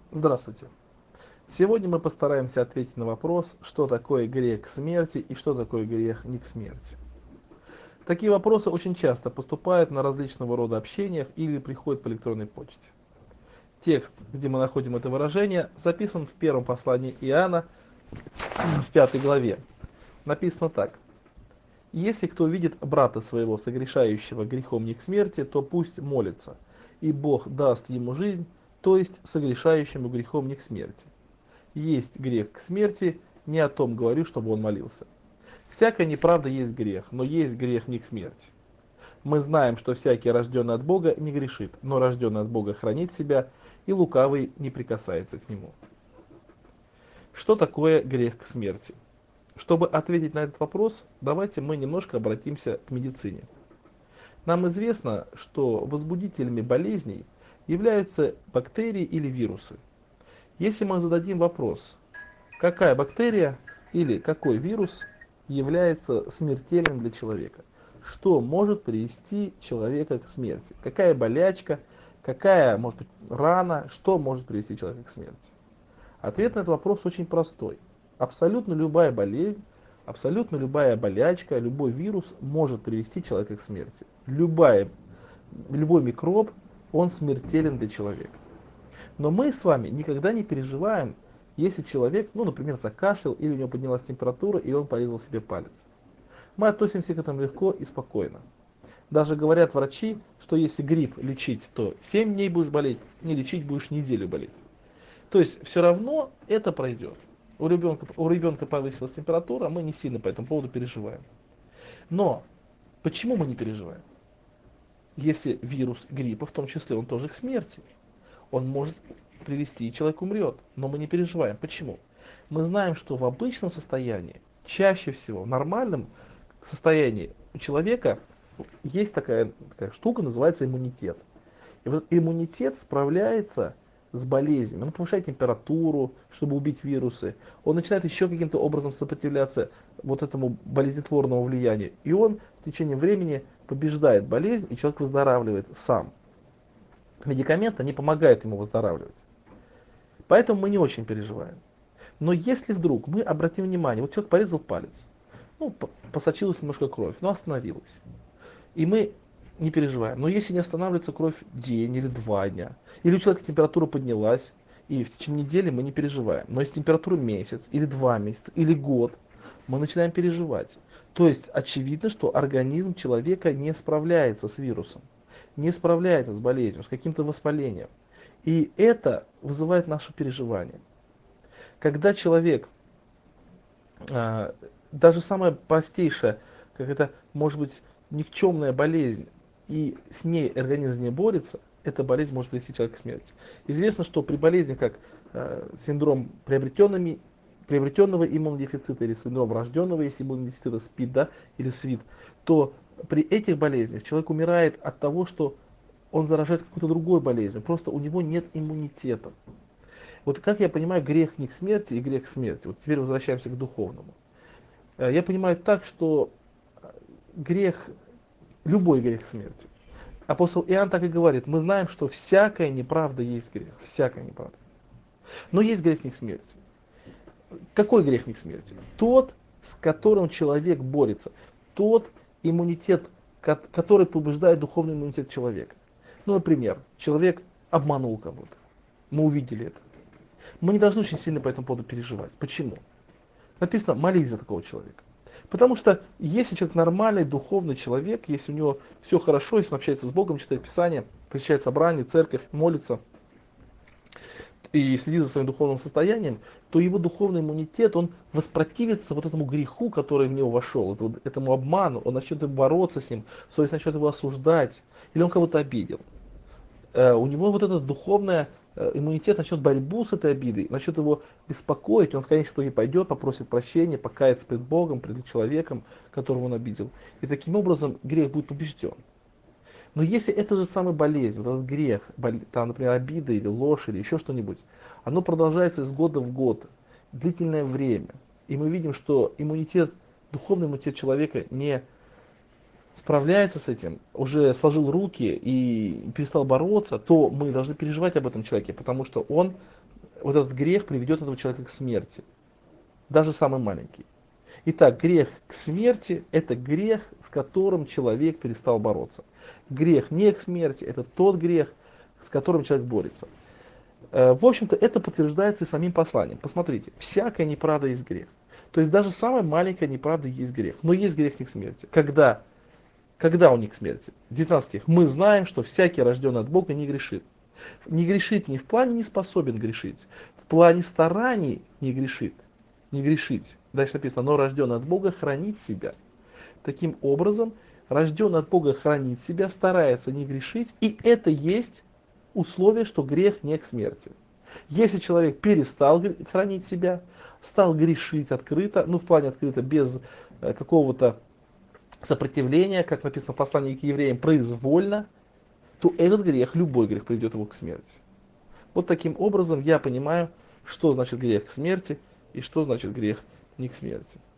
Здравствуйте. Сегодня мы постараемся ответить на вопрос, что такое грех к смерти и что такое грех не к смерти. Такие вопросы очень часто поступают на различного рода общениях или приходят по электронной почте. Текст, где мы находим это выражение, записан в первом послании Иоанна в 5 главе. Написано так. «Если кто видит брата своего, согрешающего грехом не к смерти, то пусть молится, и Бог даст ему жизнь, то есть согрешающему грехом не к смерти. Есть грех к смерти, не о том говорю, чтобы он молился. Всякая неправда есть грех, но есть грех не к смерти. Мы знаем, что всякий, рожденный от Бога, не грешит, но рожденный от Бога хранит себя, и лукавый не прикасается к нему». Что такое грех к смерти? Чтобы ответить на этот вопрос, давайте мы немножко обратимся к медицине. Нам известно, что возбудителями болезней являются бактерии или вирусы. Если мы зададим вопрос, какая бактерия или какой вирус является смертельным для человека, что может привести человека к смерти, какая болячка, какая, может быть, рана, что может привести человека к смерти. Ответ на этот вопрос очень простой. Абсолютно любая болезнь, абсолютно любая болячка, любой вирус может привести человека к смерти. Любой микроб, он смертелен для человека. Но мы с вами никогда не переживаем, если человек, например, закашлял, или у него поднялась температура, и он порезал себе палец. Мы относимся к этому легко и спокойно. Даже говорят врачи, что если грипп лечить, то 7 дней будешь болеть, не лечить будешь неделю болеть. То есть все равно это пройдет. У ребенка повысилась температура, мы не сильно по этому поводу переживаем. Но почему мы не переживаем? Если вирус гриппа, в том числе, он тоже к смерти. Он может привести, и человек умрет. Но мы не переживаем. Почему? Мы знаем, что в обычном состоянии, чаще всего, в нормальном состоянии у человека есть такая штука, называется иммунитет. И вот иммунитет справляется с болезнями. Он повышает температуру, чтобы убить вирусы. Он начинает еще каким-то образом сопротивляться вот этому болезнетворному влиянию. И он в течение времени побеждает болезнь, и человек выздоравливает сам. Медикаменты не помогают ему выздоравливать. Поэтому мы не очень переживаем. Но если вдруг мы обратим внимание, вот человек порезал палец, посочилась немножко кровь, но остановилась. И мы не переживаем. Но если не останавливается кровь день или 2 дня, или у человека температура поднялась, и в течение недели мы не переживаем. Но если температура месяц, или 2 месяца, или год, мы начинаем переживать. То есть очевидно, что организм человека не справляется с вирусом, не справляется с болезнью, с каким-то воспалением. И это вызывает наше переживание. Когда человек, даже самая простейшая, как это может быть никчемная болезнь, и с ней организм не борется, эта болезнь может привести человека к смерти. Известно, что при болезнях, как синдром приобретенного иммунодефицита или синдром врожденного иммунодефицита, СПИД, да, или СВИД, то при этих болезнях человек умирает от того, что он заражается какой-то другой болезнью, просто у него нет иммунитета. Вот как я понимаю грех не к смерти и грех к смерти. Вот теперь возвращаемся к духовному. Я понимаю так, что грех, любой грех к смерти. Апостол Иоанн так и говорит, мы знаем, что всякая неправда есть грех, всякая неправда. Но есть грех не к смерти. Какой грех не к смерти? Тот, с которым человек борется, тот иммунитет, который побеждает духовный иммунитет человека. Например, человек обманул кого-то, мы увидели это. Мы не должны очень сильно по этому поводу переживать. Почему? Написано, молись за такого человека. Потому что если человек нормальный, духовный человек, если у него все хорошо, если он общается с Богом, читает Писание, посещает собрание, церковь, молится и следит за своим духовным состоянием, то его духовный иммунитет, он воспротивится вот этому греху, который в него вошел, этому обману, он начнет бороться с ним, совесть начнет его осуждать, или он кого-то обидел. У него вот этот духовный иммунитет начнет борьбу с этой обидой, начнет его беспокоить, он в конечном итоге пойдет, попросит прощения, покается перед Богом, перед человеком, которого он обидел. И таким образом грех будет побежден. Но если это же самая болезнь, вот этот грех, там, например, обида или ложь или еще что-нибудь, оно продолжается из года в год, длительное время, и мы видим, что духовный иммунитет человека не справляется с этим, уже сложил руки и перестал бороться, то мы должны переживать об этом человеке, потому что он вот этот грех приведет этого человека к смерти, даже самый маленький. Итак, грех к смерти – это грех, с которым человек перестал бороться. Грех не к смерти – это тот грех, с которым человек борется. В общем-то, это подтверждается и самим посланием. Посмотрите, всякая неправда есть грех. То есть даже самая маленькая неправда есть грех. Но есть грех не к смерти. Когда он не к смерти? 19 стих. Мы знаем, что всякий, рожденный от Бога, не грешит. Не грешит не в плане не способен грешить. В плане стараний не грешит. Не грешить. Дальше написано, но рожденный от Бога хранит себя. Таким образом, рожденный от Бога хранит себя, старается не грешить. И это есть условие, что грех не к смерти. Если человек перестал хранить себя, стал грешить открыто, ну в плане открыто, без какого-то сопротивления, как написано в послании к евреям, произвольно, то этот грех, любой грех, приведет его к смерти. Вот таким образом я понимаю, что значит грех к смерти и что значит грех не к смерти.